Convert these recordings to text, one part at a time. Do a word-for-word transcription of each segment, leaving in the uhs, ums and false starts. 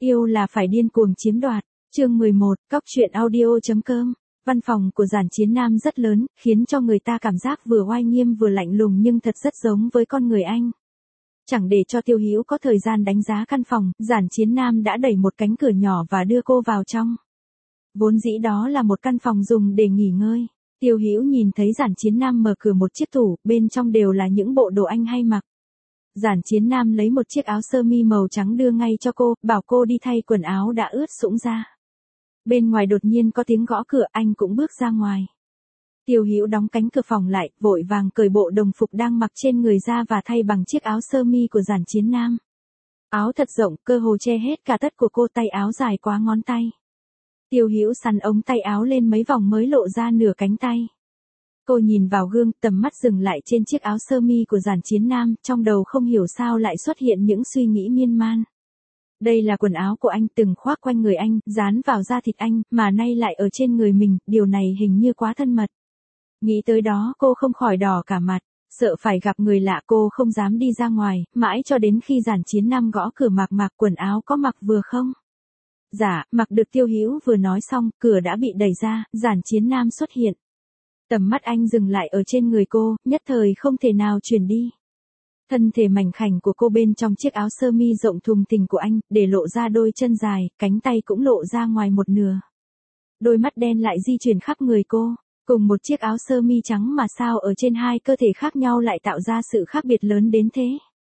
Yêu là phải điên cuồng chiếm đoạt. Chương mười một, cóc truyện audio.com. Văn phòng của Giản Chiến Nam rất lớn, khiến cho người ta cảm giác vừa oai nghiêm vừa lạnh lùng nhưng thật rất giống với con người anh. Chẳng để cho Tiêu Hữu có thời gian đánh giá căn phòng, Giản Chiến Nam đã đẩy một cánh cửa nhỏ và đưa cô vào trong. Vốn dĩ đó là một căn phòng dùng để nghỉ ngơi. Tiêu Hữu nhìn thấy Giản Chiến Nam mở cửa một chiếc tủ, bên trong đều là những bộ đồ anh hay mặc. Giản Chiến Nam lấy một chiếc áo sơ mi màu trắng đưa ngay cho cô, bảo cô đi thay quần áo đã ướt sũng ra. Bên ngoài đột nhiên có tiếng gõ cửa, anh cũng bước ra ngoài. Tiêu Hữu đóng cánh cửa phòng lại, vội vàng cởi bộ đồng phục đang mặc trên người ra và thay bằng chiếc áo sơ mi của Giản Chiến Nam. Áo thật rộng, cơ hồ che hết cả tất của cô, tay áo dài quá ngón tay. Tiêu Hữu sắn ống tay áo lên mấy vòng mới lộ ra nửa cánh tay. Cô nhìn vào gương, tầm mắt dừng lại trên chiếc áo sơ mi của Giản Chiến Nam, trong đầu không hiểu sao lại xuất hiện những suy nghĩ miên man. Đây là quần áo của anh, từng khoác quanh người anh, dán vào da thịt anh, mà nay lại ở trên người mình, điều này hình như quá thân mật. Nghĩ tới đó cô không khỏi đỏ cả mặt, sợ phải gặp người lạ cô không dám đi ra ngoài, mãi cho đến khi Giản Chiến Nam gõ cửa. Mặc mặc quần áo có mặc vừa không? Dạ, mặc được. Tiêu Hữu vừa nói xong, cửa đã bị đẩy ra, Giản Chiến Nam xuất hiện. Tầm mắt anh dừng lại ở trên người cô, nhất thời không thể nào chuyển đi. Thân thể mảnh khảnh của cô bên trong chiếc áo sơ mi rộng thùng thình của anh, để lộ ra đôi chân dài, cánh tay cũng lộ ra ngoài một nửa. Đôi mắt đen lại di chuyển khắp người cô, cùng một chiếc áo sơ mi trắng mà sao ở trên hai cơ thể khác nhau lại tạo ra sự khác biệt lớn đến thế.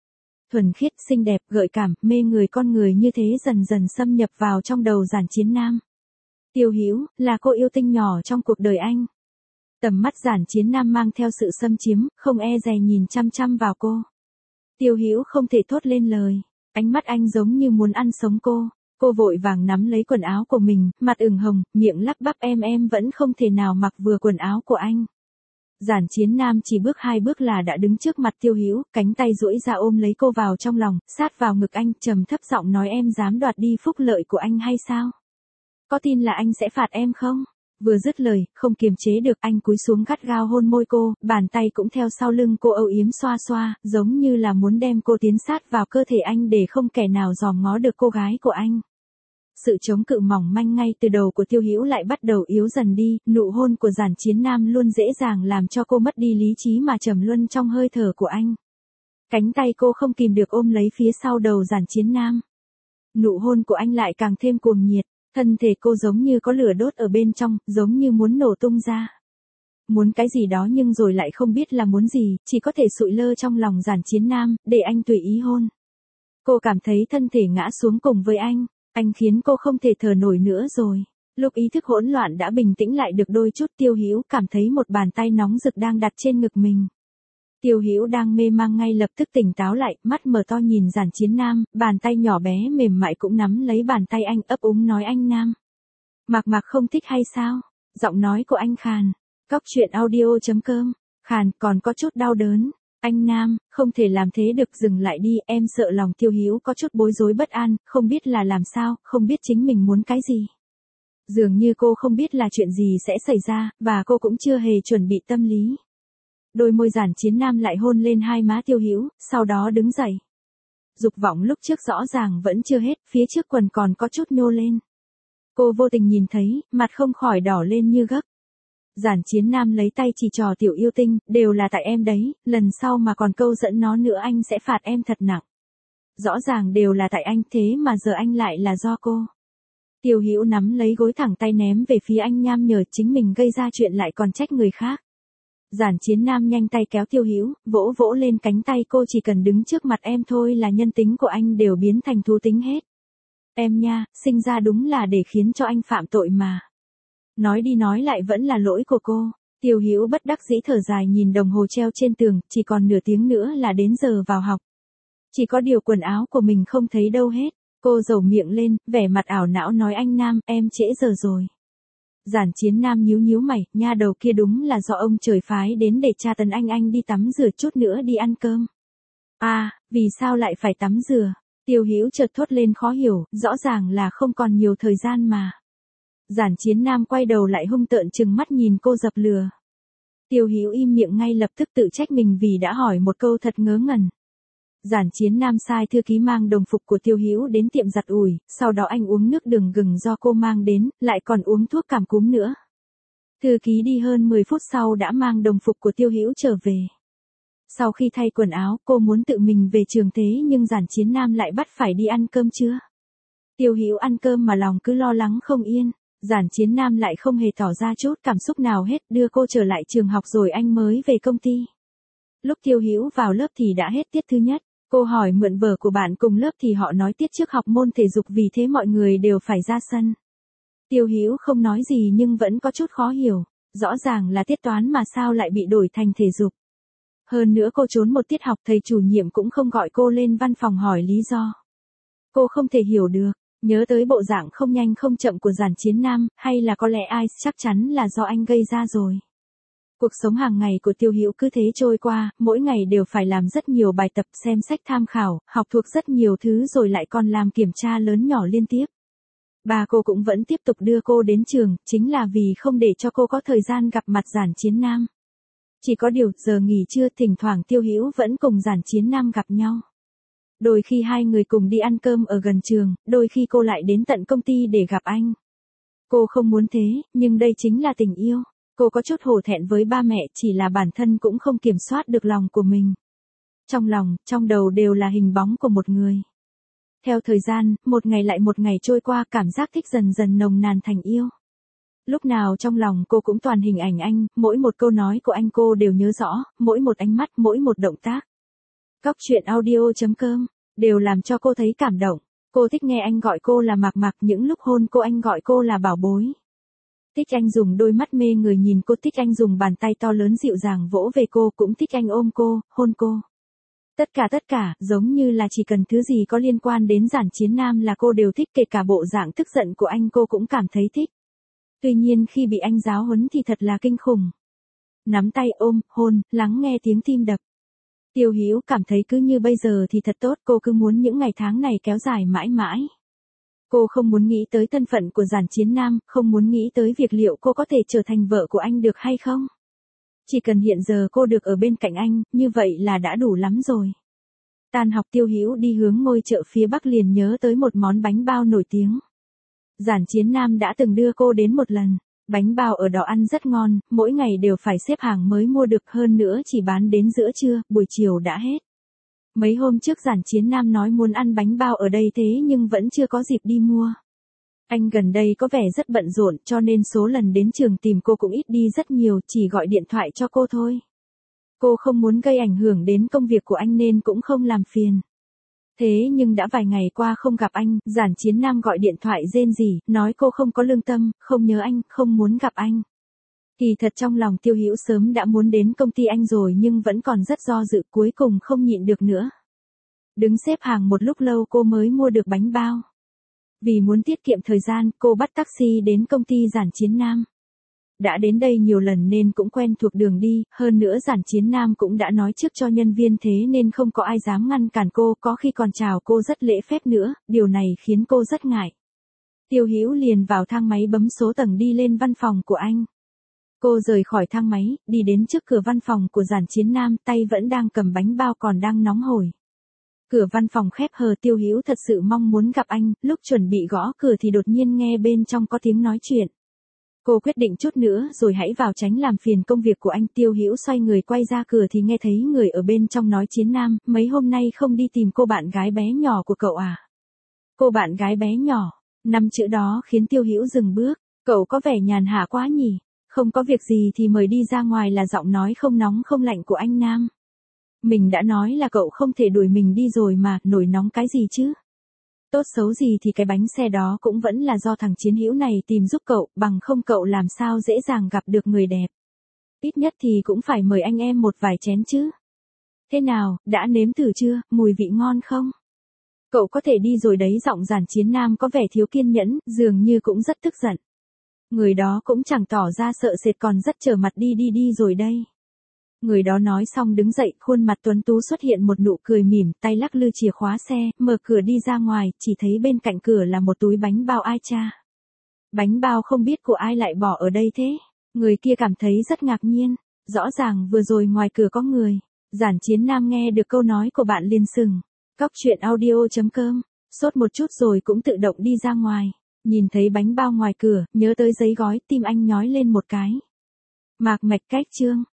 Thuần khiết, xinh đẹp, gợi cảm, mê người, con người như thế dần dần xâm nhập vào trong đầu Giản Chiến Nam. Tiêu Hữu, là cô yêu tinh nhỏ trong cuộc đời anh. Tầm mắt Giản Chiến Nam mang theo sự xâm chiếm, không e dè nhìn chăm chăm vào cô. Tiêu Hữu không thể thốt lên lời, ánh mắt anh giống như muốn ăn sống cô. Cô vội vàng nắm lấy quần áo của mình, mặt ửng hồng, miệng lắp bắp em em vẫn không thể nào mặc vừa quần áo của anh. Giản Chiến Nam chỉ bước hai bước là đã đứng trước mặt Tiêu Hữu, cánh tay duỗi ra ôm lấy cô vào trong lòng, sát vào ngực anh, trầm thấp giọng nói em dám đoạt đi phúc lợi của anh hay sao? Có tin là anh sẽ phạt em không? Vừa dứt lời, không kiềm chế được anh cúi xuống gắt gao hôn môi cô, bàn tay cũng theo sau lưng cô âu yếm xoa xoa, giống như là muốn đem cô tiến sát vào cơ thể anh để không kẻ nào dòm ngó được cô gái của anh. Sự chống cự mỏng manh ngay từ đầu của Tiêu Hữu lại bắt đầu yếu dần đi, nụ hôn của Giản Chiến Nam luôn dễ dàng làm cho cô mất đi lý trí mà trầm luân trong hơi thở của anh. Cánh tay cô không kìm được ôm lấy phía sau đầu Giản Chiến Nam. Nụ hôn của anh lại càng thêm cuồng nhiệt. Thân thể cô giống như có lửa đốt ở bên trong, giống như muốn nổ tung ra. Muốn cái gì đó nhưng rồi lại không biết là muốn gì, chỉ có thể sụi lơ trong lòng Giản Chiến Nam, để anh tùy ý hôn. Cô cảm thấy thân thể ngã xuống cùng với anh, anh khiến cô không thể thở nổi nữa rồi. Lúc ý thức hỗn loạn đã bình tĩnh lại được đôi chút, Tiêu Hữu cảm thấy một bàn tay nóng rực đang đặt trên ngực mình. Tiêu Hữu đang mê mang ngay lập tức tỉnh táo lại, mắt mở to nhìn Giản Chiến Nam, bàn tay nhỏ bé mềm mại cũng nắm lấy bàn tay anh, ấp úng nói anh Nam. Mạc Mạc không thích hay sao? Giọng nói của anh khàn. Cóc truyện audio.com. Khàn, còn có chút đau đớn. Anh Nam, không thể làm thế được, dừng lại đi, em sợ lòng. Tiêu Hữu có chút bối rối bất an, không biết là làm sao, không biết chính mình muốn cái gì. Dường như cô không biết là chuyện gì sẽ xảy ra, và cô cũng chưa hề chuẩn bị tâm lý. Đôi môi Giản Chiến Nam lại hôn lên hai má Tiêu Hữu, sau đó đứng dậy. Dục vọng lúc trước rõ ràng vẫn chưa hết, phía trước quần còn có chút nhô lên. Cô vô tình nhìn thấy, mặt không khỏi đỏ lên như gấc. Giản Chiến Nam lấy tay chỉ trò tiểu yêu tinh, đều là tại em đấy, lần sau mà còn câu dẫn nó nữa anh sẽ phạt em thật nặng. Rõ ràng đều là tại anh, thế mà giờ anh lại là do cô. Tiêu Hữu nắm lấy gối thẳng tay ném về phía anh, nham nhở chính mình gây ra chuyện lại còn trách người khác. Giản Chiến Nam nhanh tay kéo Tiêu Hữu, vỗ vỗ lên cánh tay cô, chỉ cần đứng trước mặt em thôi là nhân tính của anh đều biến thành thú tính hết. Em nha, sinh ra đúng là để khiến cho anh phạm tội mà. Nói đi nói lại vẫn là lỗi của cô. Tiêu Hữu bất đắc dĩ thở dài nhìn đồng hồ treo trên tường, chỉ còn nửa tiếng nữa là đến giờ vào học. Chỉ có điều quần áo của mình không thấy đâu hết. Cô dầu miệng lên, vẻ mặt ảo não nói anh Nam, em trễ giờ rồi. Giản Chiến Nam nhíu nhíu mày, nha đầu kia đúng là do ông trời phái đến để tra tấn anh, anh đi tắm rửa chút nữa đi ăn cơm. À, vì sao lại phải tắm rửa? Tiêu Hữu chợt thốt lên khó hiểu, rõ ràng là không còn nhiều thời gian mà. Giản Chiến Nam quay đầu lại hung tợn trừng mắt nhìn cô dập lừa. Tiêu Hữu im miệng ngay lập tức, tự trách mình vì đã hỏi một câu thật ngớ ngẩn. Giản Chiến Nam sai thư ký mang đồng phục của Tiêu Hữu đến tiệm giặt ủi, sau đó anh uống nước đường gừng do cô mang đến, lại còn uống thuốc cảm cúm nữa. Thư ký đi hơn mười phút sau đã mang đồng phục của Tiêu Hữu trở về. Sau khi thay quần áo, cô muốn tự mình về trường thế nhưng Giản Chiến Nam lại bắt phải đi ăn cơm trưa. Tiêu Hữu ăn cơm mà lòng cứ lo lắng không yên, Giản Chiến Nam lại không hề tỏ ra chút cảm xúc nào hết, đưa cô trở lại trường học rồi anh mới về công ty. Lúc Tiêu Hữu vào lớp thì đã hết tiết thứ nhất, cô hỏi mượn vở của bạn cùng lớp thì họ nói tiết trước học môn thể dục vì thế mọi người đều phải ra sân. Tiêu Hữu không nói gì nhưng vẫn có chút khó hiểu, rõ ràng là tiết toán mà sao lại bị đổi thành thể dục. Hơn nữa cô trốn một tiết học thầy chủ nhiệm cũng không gọi cô lên văn phòng hỏi lý do. Cô không thể hiểu được, nhớ tới bộ dạng không nhanh không chậm của Giản Chiến Nam, hay là có lẽ ai chắc chắn là do anh gây ra rồi. Cuộc sống hàng ngày của Tiêu Hữu cứ thế trôi qua, mỗi ngày đều phải làm rất nhiều bài tập, xem sách tham khảo, học thuộc rất nhiều thứ rồi lại còn làm kiểm tra lớn nhỏ liên tiếp. Bà cô cũng vẫn tiếp tục đưa cô đến trường, chính là vì không để cho cô có thời gian gặp mặt Giản Chiến Nam. Chỉ có điều, giờ nghỉ trưa thỉnh thoảng Tiêu Hữu vẫn cùng Giản Chiến Nam gặp nhau. Đôi khi hai người cùng đi ăn cơm ở gần trường, đôi khi cô lại đến tận công ty để gặp anh. Cô không muốn thế, nhưng đây chính là tình yêu. Cô có chút hổ thẹn với ba mẹ, chỉ là bản thân cũng không kiểm soát được lòng của mình. Trong lòng, trong đầu đều là hình bóng của một người. Theo thời gian, một ngày lại một ngày trôi qua, cảm giác thích dần dần nồng nàn thành yêu. Lúc nào trong lòng cô cũng toàn hình ảnh anh, mỗi một câu nói của anh cô đều nhớ rõ, mỗi một ánh mắt, mỗi một động tác. Cóc truyện audio chấm com đều làm cho cô thấy cảm động. Cô thích nghe anh gọi cô là Mạc Mạc, những lúc hôn cô anh gọi cô là bảo bối. Thích anh dùng đôi mắt mê người nhìn cô, thích anh dùng bàn tay to lớn dịu dàng vỗ về cô, cũng thích anh ôm cô, hôn cô. Tất cả tất cả, giống như là chỉ cần thứ gì có liên quan đến Giản Chiến Nam là cô đều thích, kể cả bộ dạng tức giận của anh cô cũng cảm thấy thích. Tuy nhiên khi bị anh giáo huấn thì thật là kinh khủng. Nắm tay ôm, hôn, lắng nghe tiếng tim đập. Tiêu Hữu cảm thấy cứ như bây giờ thì thật tốt, cô cứ muốn những ngày tháng này kéo dài mãi mãi. Cô không muốn nghĩ tới thân phận của Giản Chiến Nam, không muốn nghĩ tới việc liệu cô có thể trở thành vợ của anh được hay không. Chỉ cần hiện giờ cô được ở bên cạnh anh, như vậy là đã đủ lắm rồi. Tan học Tiêu Hữu đi hướng ngôi chợ phía Bắc liền nhớ tới một món bánh bao nổi tiếng. Giản Chiến Nam đã từng đưa cô đến một lần. Bánh bao ở đó ăn rất ngon, mỗi ngày đều phải xếp hàng mới mua được, hơn nữa chỉ bán đến giữa trưa, buổi chiều đã hết. Mấy hôm trước Giản Chiến Nam nói muốn ăn bánh bao ở đây thế nhưng vẫn chưa có dịp đi mua. Anh gần đây có vẻ rất bận rộn cho nên số lần đến trường tìm cô cũng ít đi rất nhiều, chỉ gọi điện thoại cho cô thôi. Cô không muốn gây ảnh hưởng đến công việc của anh nên cũng không làm phiền. Thế nhưng đã vài ngày qua không gặp anh, Giản Chiến Nam gọi điện thoại rên rỉ, nói cô không có lương tâm, không nhớ anh, không muốn gặp anh. Kỳ thật trong lòng Tiêu Hữu sớm đã muốn đến công ty anh rồi nhưng vẫn còn rất do dự, cuối cùng không nhịn được nữa. Đứng xếp hàng một lúc lâu cô mới mua được bánh bao. Vì muốn tiết kiệm thời gian, cô bắt taxi đến công ty Giản Chiến Nam. Đã đến đây nhiều lần nên cũng quen thuộc đường đi, hơn nữa Giản Chiến Nam cũng đã nói trước cho nhân viên thế nên không có ai dám ngăn cản cô, có khi còn chào cô rất lễ phép nữa, điều này khiến cô rất ngại. Tiêu Hữu liền vào thang máy bấm số tầng đi lên văn phòng của anh. Cô rời khỏi thang máy, đi đến trước cửa văn phòng của Giản Chiến Nam, tay vẫn đang cầm bánh bao còn đang nóng hổi. Cửa văn phòng khép hờ, Tiêu Hữu thật sự mong muốn gặp anh, lúc chuẩn bị gõ cửa thì đột nhiên nghe bên trong có tiếng nói chuyện. Cô quyết định chút nữa rồi hãy vào tránh làm phiền công việc của anh. Tiêu Hữu xoay người quay ra cửa thì nghe thấy người ở bên trong nói: Chiến Nam, mấy hôm nay không đi tìm cô bạn gái bé nhỏ của cậu à? Cô bạn gái bé nhỏ, năm chữ đó khiến Tiêu Hữu dừng bước. Cậu có vẻ nhàn hạ quá nhỉ? Không có việc gì thì mời đi ra ngoài, là giọng nói không nóng không lạnh của anh Nam. Mình đã nói là cậu không thể đuổi mình đi rồi mà, nổi nóng cái gì chứ? Tốt xấu gì thì cái bánh xe đó cũng vẫn là do thằng Chiến Hữu này tìm giúp cậu, bằng không cậu làm sao dễ dàng gặp được người đẹp. Ít nhất thì cũng phải mời anh em một vài chén chứ. Thế nào, đã nếm thử chưa, mùi vị ngon không? Cậu có thể đi rồi đấy. Giọng Giản Chiến Nam có vẻ thiếu kiên nhẫn, dường như cũng rất tức giận. Người đó cũng chẳng tỏ ra sợ sệt, còn rất trở mặt: đi đi đi rồi đây. Người đó nói xong đứng dậy, khuôn mặt tuấn tú xuất hiện một nụ cười mỉm, tay lắc lư chìa khóa xe, mở cửa đi ra ngoài, chỉ thấy bên cạnh cửa là một túi bánh bao. Ai cha? Bánh bao không biết của ai lại bỏ ở đây thế? Người kia cảm thấy rất ngạc nhiên, rõ ràng vừa rồi ngoài cửa có người. Giản Chiến Nam nghe được câu nói của bạn liền sừng. Cóc truyện audio chấm com, sốt một chút rồi cũng tự động đi ra ngoài. Nhìn thấy bánh bao ngoài cửa, nhớ tới giấy gói, tim anh nhói lên một cái. Mạc mạch cách chương.